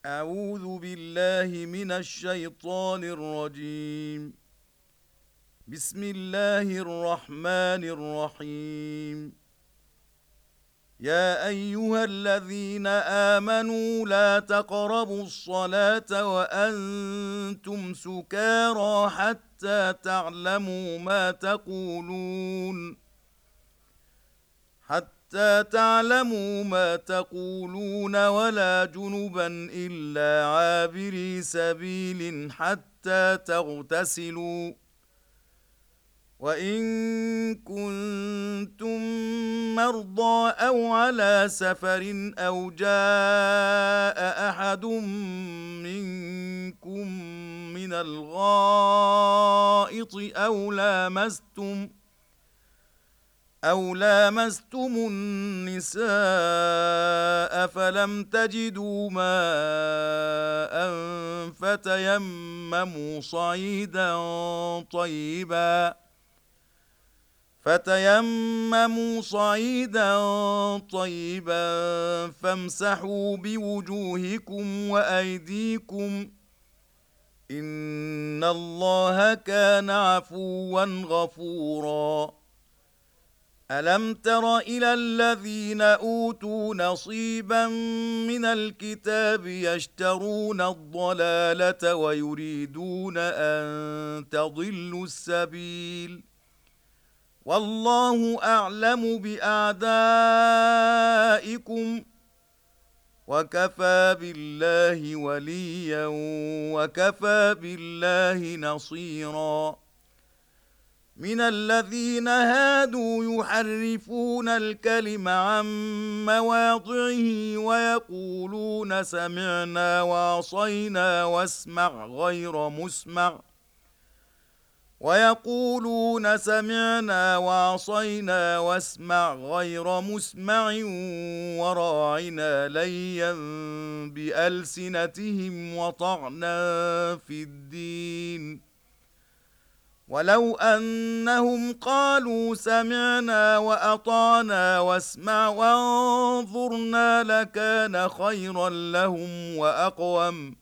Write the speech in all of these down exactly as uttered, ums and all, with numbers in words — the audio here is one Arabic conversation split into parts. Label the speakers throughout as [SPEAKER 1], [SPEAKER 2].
[SPEAKER 1] أعوذ بالله من الشيطان الرجيم. بسم الله الرحمن الرحيم. يا أيها الذين آمنوا لا تقربوا الصلاة وأنتم سكارى حتى تعلموا ما تقولون حتى تعلموا ما تقولون ولا جنبا إلا عابري سبيل حتى تغتسلوا، وإن كنتم مرضى أو على سفر أو جاء أحد منكم من الغائط أو لامستم أو لامستم النساء فلم تجدوا ماء فتيمموا صعيدا طيبا فتيمموا صعيدا طيبا فامسحوا بوجوهكم وأيديكم إن الله كان عفوا غفورا. ألم تر إلى الذين أوتوا نصيبا من الكتاب يشترون الضلالة ويريدون أن تضلوا السبيل، والله أعلم بأعدائكم وكفى بالله وليا وكفى بالله نصيرا. من الذين هادوا يحرفون الكلم عن مواضعه ويقولون سمعنا وعصينا واسمع غير مسمع ويقولون سمعنا وعصينا واسمع غير مسمع وراعنا ليا بألسنتهم وطعنا في الدين، ولو أنهم قالوا سمعنا وأطعنا واسمع وانظرنا لكان خيرا لهم وأقوم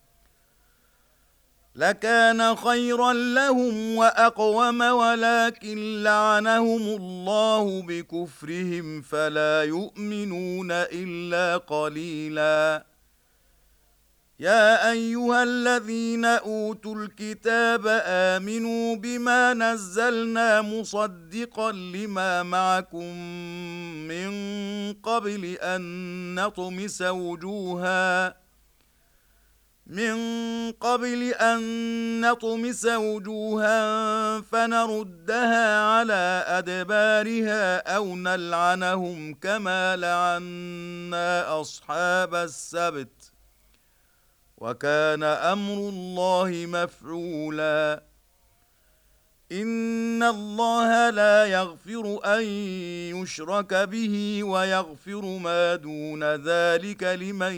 [SPEAKER 1] لكان خيرا لهم وأقوم ولكن لعنهم الله بكفرهم فلا يؤمنون إلا قليلا. يا أيها الذين أوتوا الكتاب آمنوا بما نزلنا مصدقا لما معكم من قبل أن نطمس وجوها من قبل أن نطمس وجوها فنردها على أدبارها أو نلعنهم كما لعنا أصحاب السبت، وكان أمر الله مفعولا. إن الله لا يغفر أن يشرك به ويغفر ما دون ذلك لمن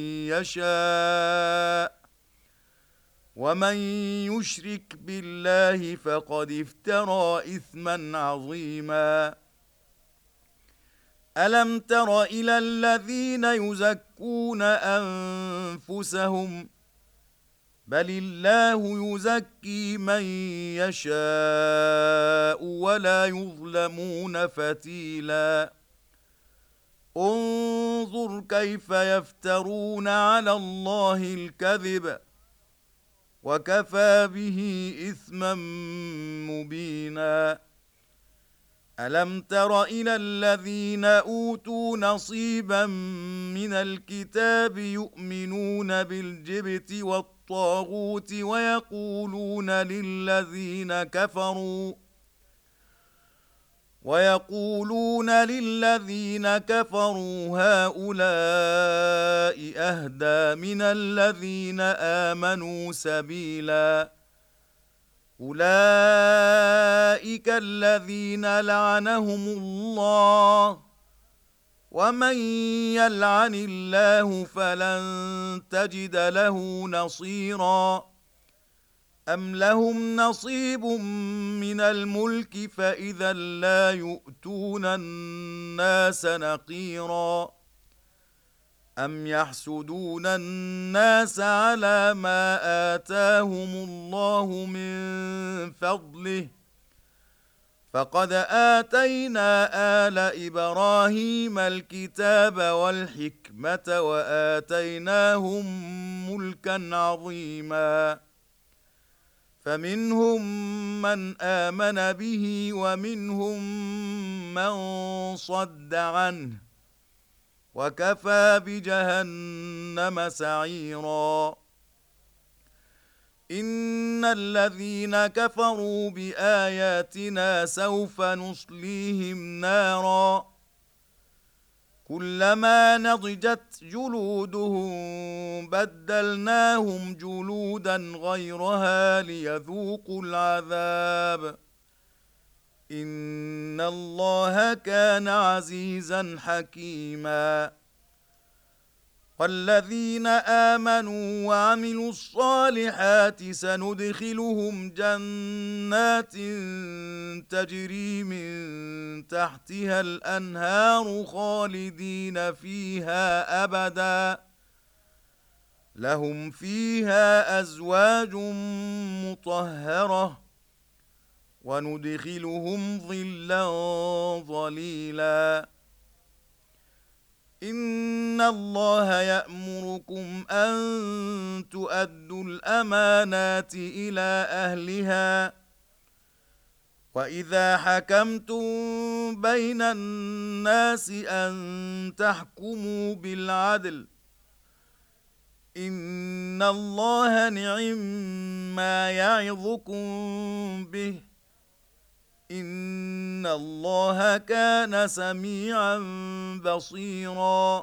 [SPEAKER 1] يشاء، ومن يشرك بالله فقد افترى إثما عظيما. ألم تر إلى الذين يزكون أنفسهم بل الله يزكي من يشاء ولا يظلمون فتيلا. انظر كيف يفترون على الله الكذب وكفى به إثما مبينا. ألم تر إلى الذين أوتوا نصيبا من الكتاب يؤمنون بالجبت والطاغوت ويقولون للذين كفروا ويقولون للذين كفروا هؤلاء أهدى من الذين آمنوا سبيلا. أولئك الذين لعنهم الله، ومن يلعن الله فلن تجد له نصيرا. أم لهم نصيب من الملك فإذا لا يؤتون الناس نقيرا. أم يحسدون الناس على ما آتاهم الله من فضله فقد آتينا آل إبراهيم الكتاب والحكمة وآتيناهم ملكا عظيما فمنهم من آمن به ومنهم من صد عنه وكفى بجهنم سعيرا إن الذين كفروا بآياتنا سوف نصليهم نارا كلما نضجت جلودهم بدلناهم جلودا غيرها ليذوقوا العذاب إن الله كان عزيزا حكيما والذين آمنوا وعملوا الصالحات سندخلهم جنات تجري من تحتها الأنهار خالدين فيها أبدا لهم فيها أزواج مطهرة وندخلهم ظلا ظليلا إن الله يأمركم أن تؤدوا الأمانات إلى أهلها وإذا حكمتم بين الناس أن تحكموا بالعدل إن الله نعم ما يعظكم به إن الله كان سميعا بصيرا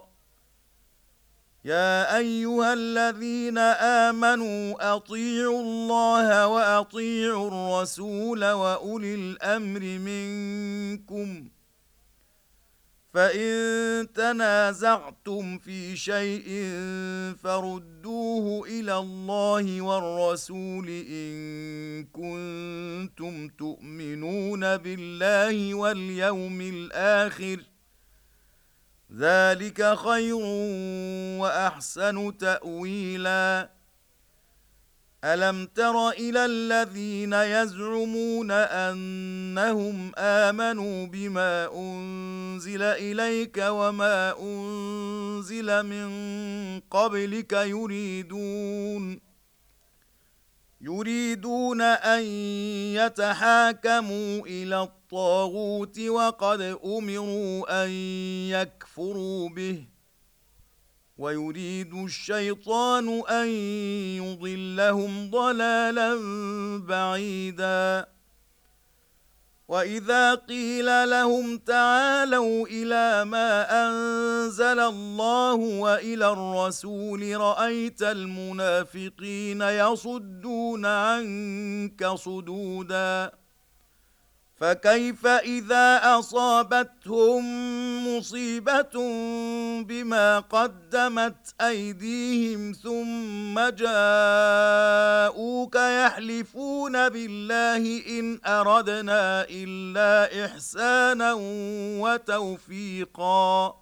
[SPEAKER 1] يا أيها الذين آمنوا أطيعوا الله وأطيعوا الرسول وأولي الأمر منكم فإن تنازعتم في شيء فردوه إلى الله والرسول إن كنتم تؤمنون بالله واليوم الآخر ذلك خير وأحسن تأويلا ألم تر إلى الذين يزعمون أنهم آمنوا بما أنزل إليك وما أنزل من قبلك يريدون يريدون أن يتحاكموا إلى الطاغوت وقد أمروا أن يكفروا به ويريد الشيطان أن يضلهم ضلالا بعيدا وإذا قيل لهم تعالوا إلى ما أنزل الله وإلى الرسول رأيت المنافقين يصدون عنك صدودا فكيف إذا أصابتهم مصيبة بما قدمت أيديهم ثم جاءوك يحلفون بالله إن أردنا إلا إحسانا وتوفيقا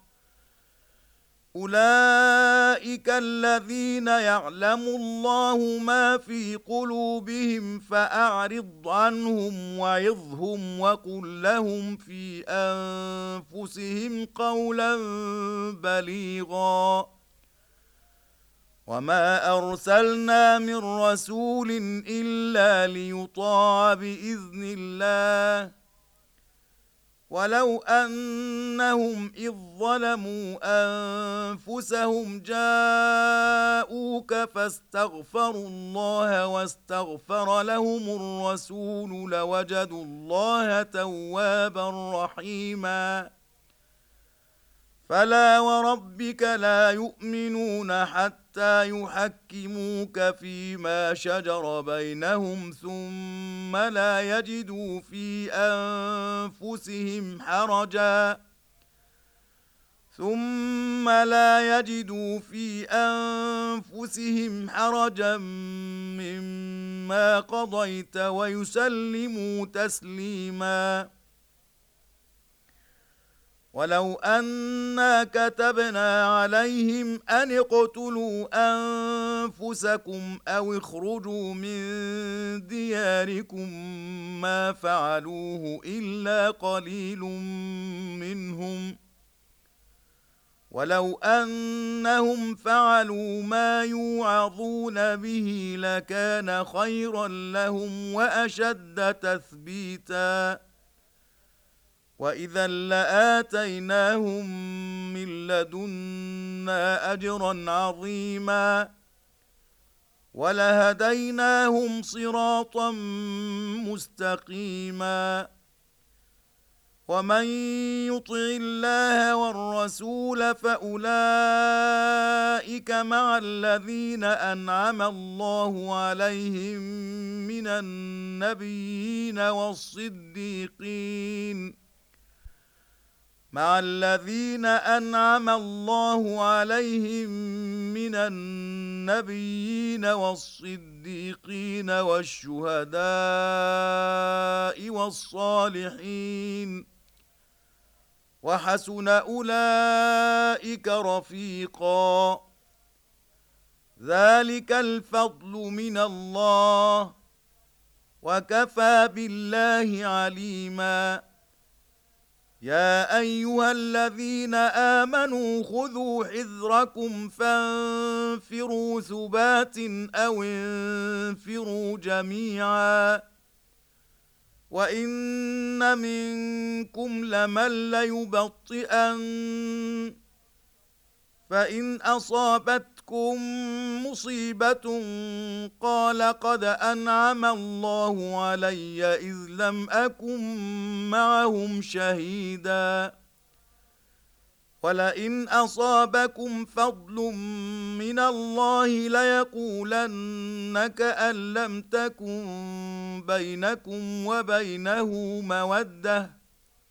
[SPEAKER 1] أولئك الذين يعلم الله ما في قلوبهم فأعرض عنهم وعظهم وقل لهم في أنفسهم قولا بليغا وما أرسلنا من رسول إلا ليطاع بإذن الله ولو أنهم إذ ظلموا أنفسهم جاءوك فاستغفروا الله واستغفر لهم الرسول لوجدوا الله توابا رحيما فلا وربك لا يؤمنون حتى يحكموك فيما شجر بينهم ثم لا يجدوا في أنفسهم حرجا ثم لا يجدوا في أنفسهم حرجا مما قضيت ويسلموا تسليما ولو أنا كتبنا عليهم أن اقتلوا أنفسكم أو اخرجوا من دياركم ما فعلوه إلا قليل منهم ولو أنهم فعلوا ما يوعظون به لكان خيرا لهم وأشد تثبيتا وإذا لآتيناهم من لدنا أجرا عظيما ولهديناهم صراطا مستقيما ومن يطع الله والرسول فأولئك مع الذين أنعم الله عليهم من النبيين والصديقين مع الذين أنعم الله عليهم من النبيين والصديقين والشهداء والصالحين وحسن أولئك رفيقا ذلك الفضل من الله وكفى بالله عليما يا أيها الذين آمنوا خذوا حذركم فانفروا ثبات أو انفروا جميعا وإن منكم لمن ليبطئن فإن أصابتكم مصيبة قال قد أنعم الله علي إذ لم أكن معهم شهيدا ولئن أصابكم فضل من الله ليقولن كأن لم تكن بينكم وبينه مودة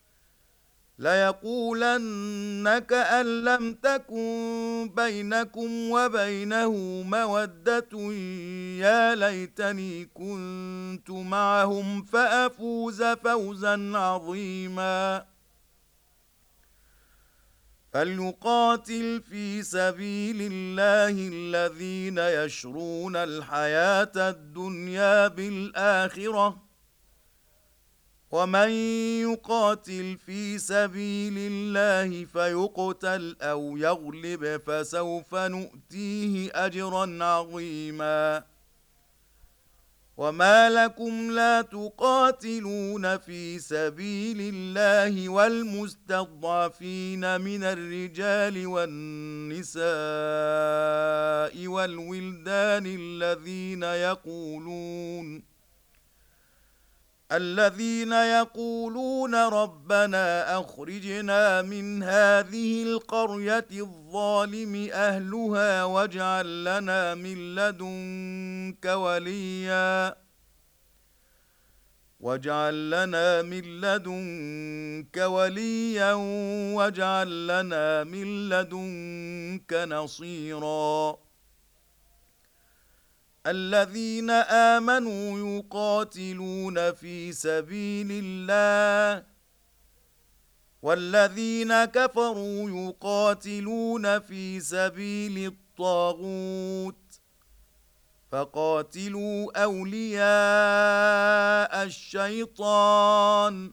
[SPEAKER 1] ليقولن كأن لم تكن بينكم وبينه مودة يا ليتني كنت معهم فأفوز فوزا عظيما فليقاتل في سبيل الله الذين يشرون الحياة الدنيا بالآخرة ومن يقاتل في سبيل الله فيقتل أو يغلب فسوف نؤتيه أجرا عظيما وما لكم لا تقاتلون في سبيل الله والمستضعفين من الرجال والنساء والولدان الذين يقولون الذين يقولون ربنا أخرجنا من هذه القرية الظالم أهلها واجعل لنا من لدنك وليا واجعل لنا من لدنك وليا واجعل لنا من لدنك نصيرا الذين آمنوا يقاتلون في سبيل الله والذين كفروا يقاتلون في سبيل الطاغوت فقاتلوا أولياء الشيطان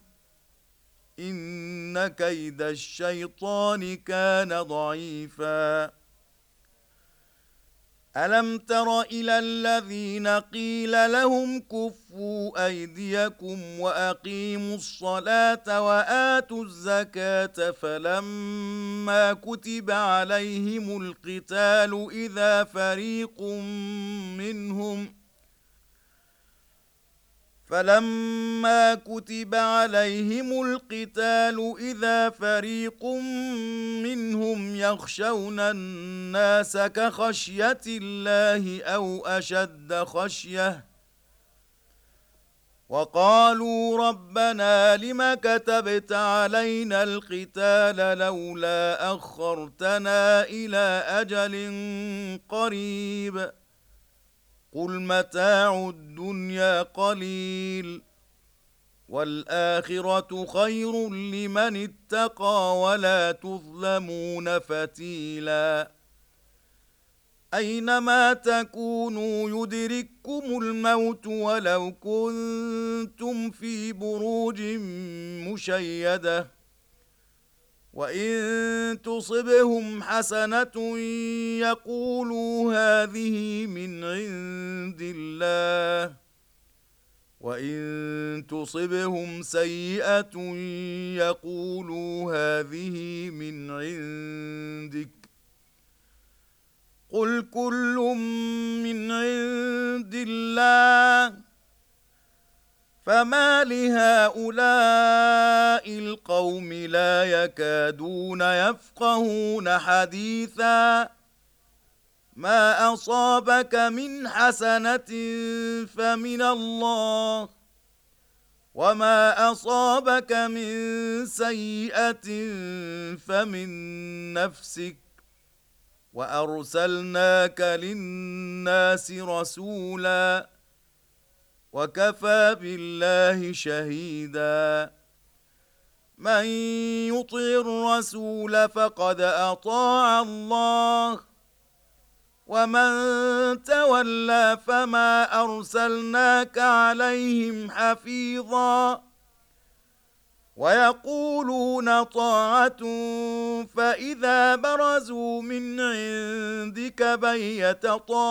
[SPEAKER 1] إن كيد الشيطان كان ضعيفا ألم تر إلى الذين قيل لهم كفوا أيديكم وأقيموا الصلاة وآتوا الزكاة فلما كتب عليهم القتال إذا فريق منهم فلما كتب عليهم القتال إذا فريق منهم يخشون الناس كخشية الله أو أشد خشية وقالوا ربنا لم كتبت علينا القتال لولا أخرتنا إلى أجل قريب قل متاع الدنيا قليل والآخرة خير لمن اتقى ولا تظلمون فتيلا أينما تكونوا يدرككم الموت ولو كنتم في بروج مشيدة وإن تصبهم حسنة يقولوا هذه من عند الله وإن تصبهم سيئة يقولوا هذه من عندك قل كل من عند الله فما لهؤلاء القوم لا يكادون يفقهون حديثا ما أصابك من حسنة فمن الله وما أصابك من سيئة فمن نفسك وأرسلناك للناس رسولا وكفى بالله شهيدا من يطع الرسول فقد أطاع الله ومن تولى فما أرسلناك عليهم حفيظا ويقولون طاعة فإذا برزوا من عندك بيت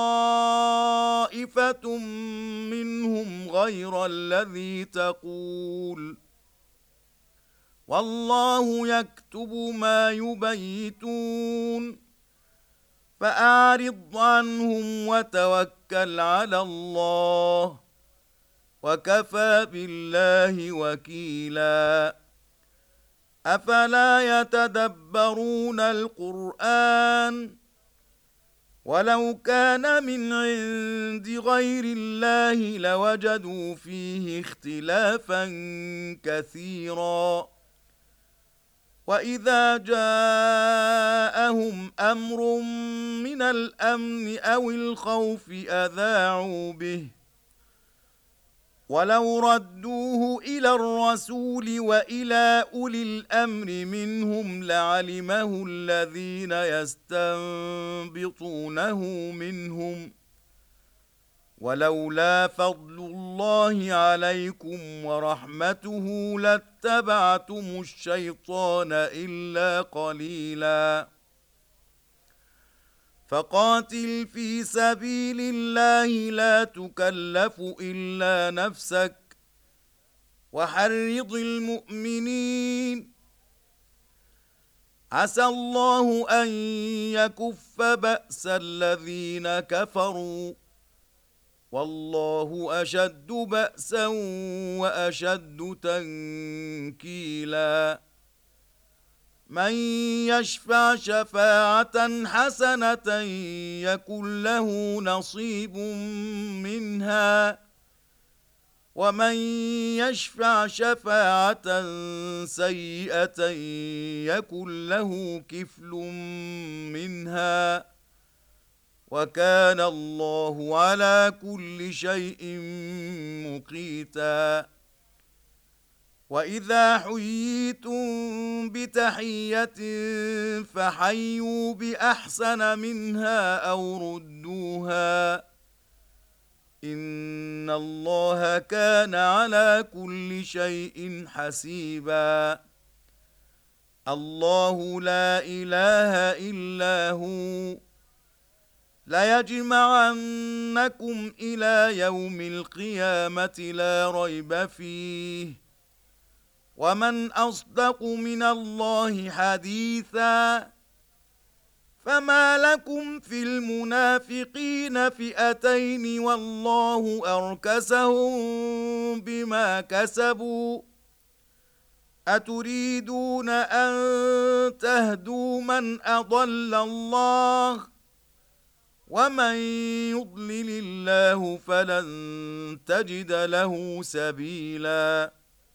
[SPEAKER 1] طائفة منهم غير الذي تقول والله يكتب ما يبيتون فأعرض عنهم وتوكل على الله وكفى بالله وكيلا أفلا يتدبرون القرآن ولو كان من عند غير الله لوجدوا فيه اختلافا كثيرا وإذا جاءهم أمر من الأمن أو الخوف أذاعوا به ولو ردوه إلى الرسول وإلى أولي الأمر منهم لعلمه الذين يستنبطونه منهم ولولا فضل الله عليكم ورحمته لاتبعتم الشيطان إلا قليلا فقاتل في سبيل الله لا تكلف إلا نفسك وحرض المؤمنين عسى الله أن يكف بأس الذين كفروا والله أشد بأسا وأشد تنكيلا من يشفع شفاعة حسنة يكن له نصيب منها ومن يشفع شفاعة سيئة يكن له كفل منها وكان الله على كل شيء مقيتا وإذا حييتم بتحية فحيوا بأحسن منها أو ردوها إن الله كان على كل شيء حسيبا الله لا إله إلا هو ليجمعنكم إلى يوم القيامة لا ريب فيه ومن أصدق من الله حديثا فما لكم في المنافقين فئتين والله أركسهم بما كسبوا أتريدون أن تهدوا من أضل الله ومن يضلل الله فلن تجد له سبيلا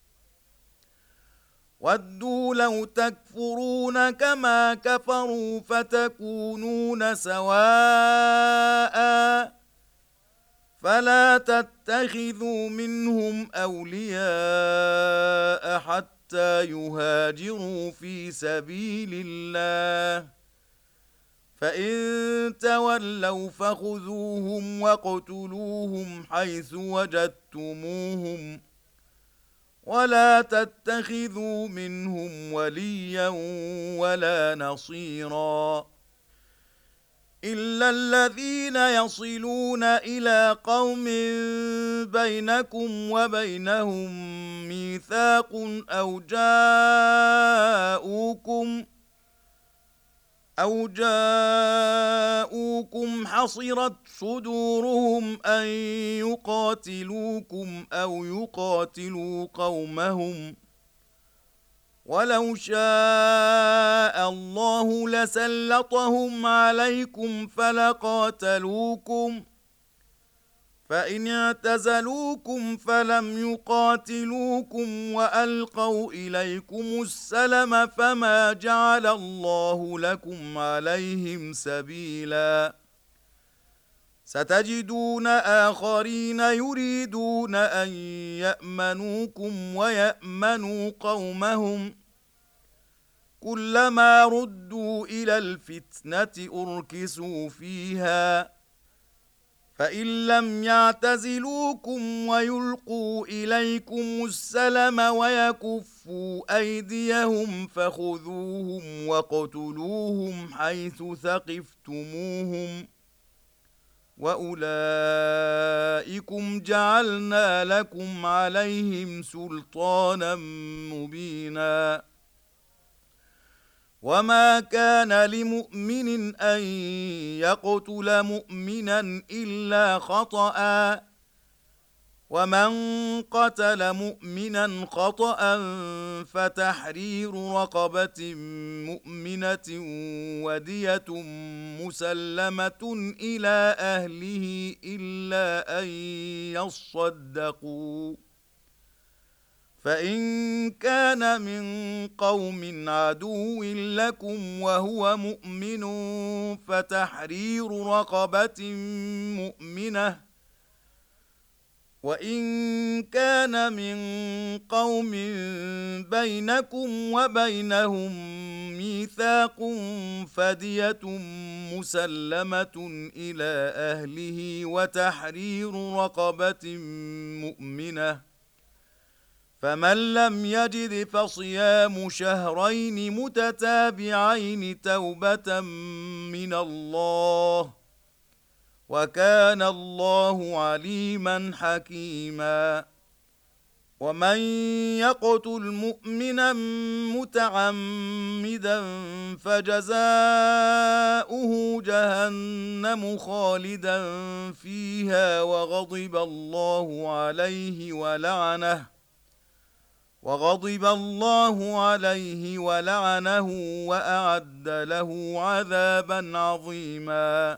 [SPEAKER 1] ودوا لو تكفرون كما كفروا فتكونون سواء فلا تتخذوا منهم أولياء حتى يهاجروا في سبيل الله، فإن تولوا فخذوهم واقتلوهم حيث وجدتموهم، ولا تتخذوا منهم وليا ولا نصيرا إلا الذين يصلون إلى قوم بينكم وبينهم ميثاق أو جاءوكم أو جاءوكم حصرت صدورهم أن يقاتلوكم أو يقاتلوا قومهم، ولو شاء الله لسلطهم عليكم فلقاتلوكم، فإن اعتزلوكم فلم يقاتلوكم وألقوا إليكم السلم فما جعل الله لكم عليهم سبيلا. ستجدون آخرين يريدون أن يأمنوكم ويأمنوا قومهم، كلما ردوا إلى الفتنة أركسوا فيها، فإن لم يعتزلوكم ويلقوا إليكم السلم ويكفوا أيديهم فخذوهم واقتلوهم حيث ثقفتموهم، وأولئكم جعلنا لكم عليهم سلطانا مبينا. وما كان لمؤمن أن يقتل مؤمنا إلا خطأ، ومن قتل مؤمنا خطأ فتحرير رقبة مؤمنة ودية مسلمة إلى أهله إلا أن يصدقوا، فإن كان من قوم عدو لكم وهو مؤمن فتحرير رقبة مؤمنة، وإن كان من قوم بينكم وبينهم ميثاق فدية مسلمة إلى أهله وتحرير رقبة مؤمنة، فمن لم يجد فصيام شهرين متتابعين توبة من الله، وكان الله عليما حكيما. ومن يقتل مؤمنا متعمدا فجزاؤه جهنم خالدا فيها وغضب الله عليه ولعنه وغضب الله عليه ولعنه وأعد له عذابا عظيما.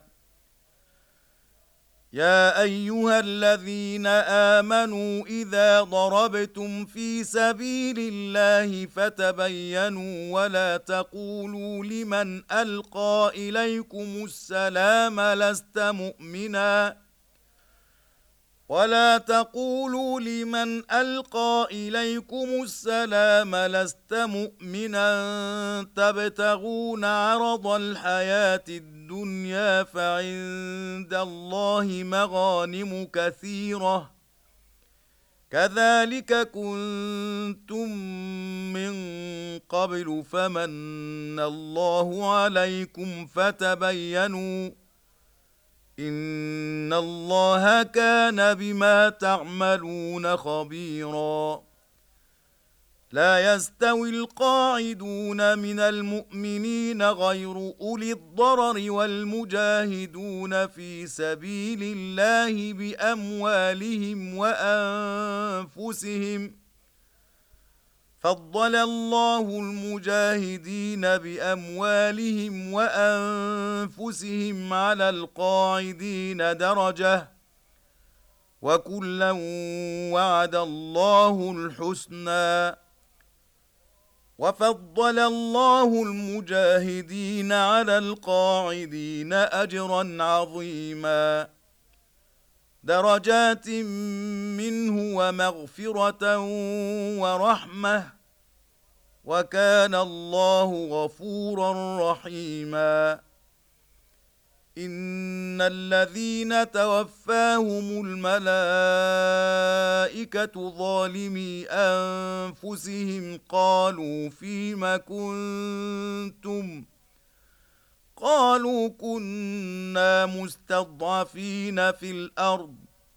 [SPEAKER 1] يا أيها الذين آمنوا إذا ضربتم في سبيل الله فتبينوا ولا تقولوا لمن ألقى إليكم السلام لست مؤمنا ولا تقولوا لمن ألقى إليكم السلام لست مؤمنا تبتغون عرض الحياة الدنيا فعند الله مغانم كثيرة كذلك كنتم من قبل فمن الله عليكم فتبينوا إن الله كان بما تعملون خبيرا. لا يستوي القاعدون من المؤمنين غير أولي الضرر والمجاهدون في سبيل الله بأموالهم وأنفسهم، فضل الله المجاهدين بأموالهم وأنفسهم على القاعدين درجة، وكلا وعد الله الحسنى، وفضل الله المجاهدين على القاعدين أجرا عظيما. درجات منه ومغفرة ورحمة وكان الله غفورا رحيما إن الذين توفاهم الملائكة ظالمي أنفسهم قالوا فيم كنتم قالوا كنا مستضعفين في الأرض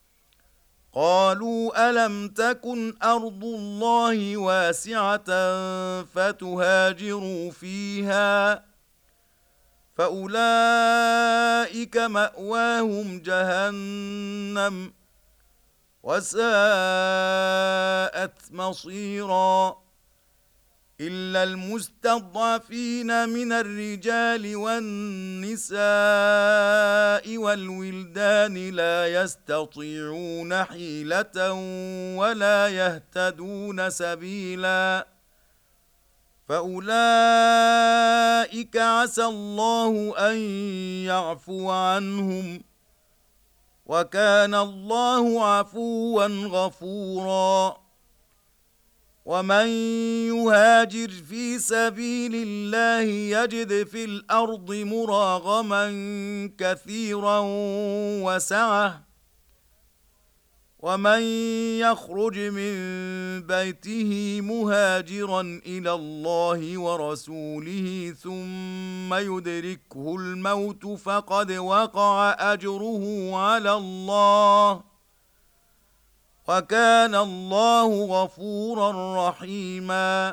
[SPEAKER 1] قالوا ألم تكن أرض الله واسعة فتهاجروا فيها فأولئك مأواهم جهنم وساءت مصيرا إلا المستضعفين من الرجال والنساء والولدان لا يستطيعون حيلة ولا يهتدون سبيلا فأولئك عسى الله أن يعفو عنهم وكان الله عفوا غفورا ومن يهاجر في سبيل الله يجد في الأرض مراغما كثيرا وسعة ومن يخرج من بيته مهاجرا إلى الله ورسوله ثم يدركه الموت فقد وقع أجره على الله وكان الله غفورا رحيما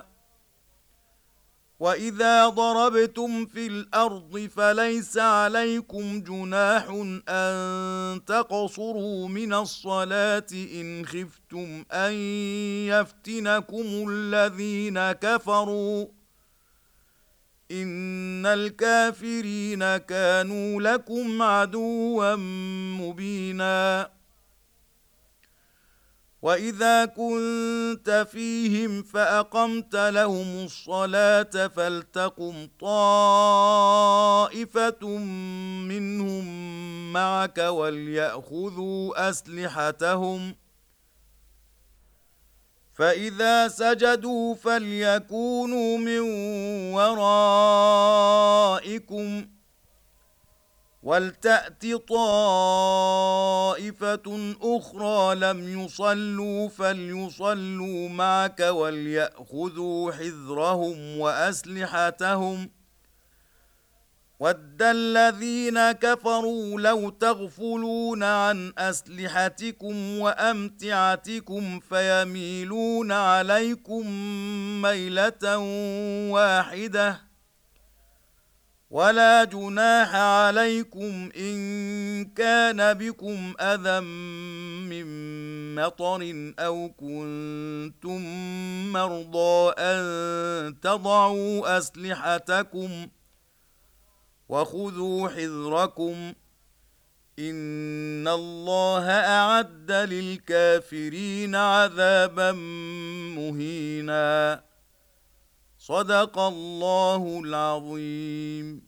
[SPEAKER 1] وإذا ضربتم في الأرض فليس عليكم جناح أن تقصروا من الصلاة إن خفتم أن يفتنكم الذين كفروا إن الكافرين كانوا لكم عدوا مبينا وإذا كنت فيهم فأقمت لهم الصلاة فلتقم طائفة منهم معك وليأخذوا أسلحتهم فإذا سجدوا فليكونوا من ورائكم ولتأت طائفة أخرى لم يصلوا فليصلوا معك وليأخذوا حذرهم وأسلحتهم ود الذين كفروا لو تغفلون عن أسلحتكم وأمتعتكم فيميلون عليكم ميلة واحدة ولا جناح عليكم إن كان بكم أذى من مطر أو كنتم مرضى أن تضعوا أسلحتكم وخذوا حذركم إن الله أعد للكافرين عذابا مهينا صدق الله العظيم.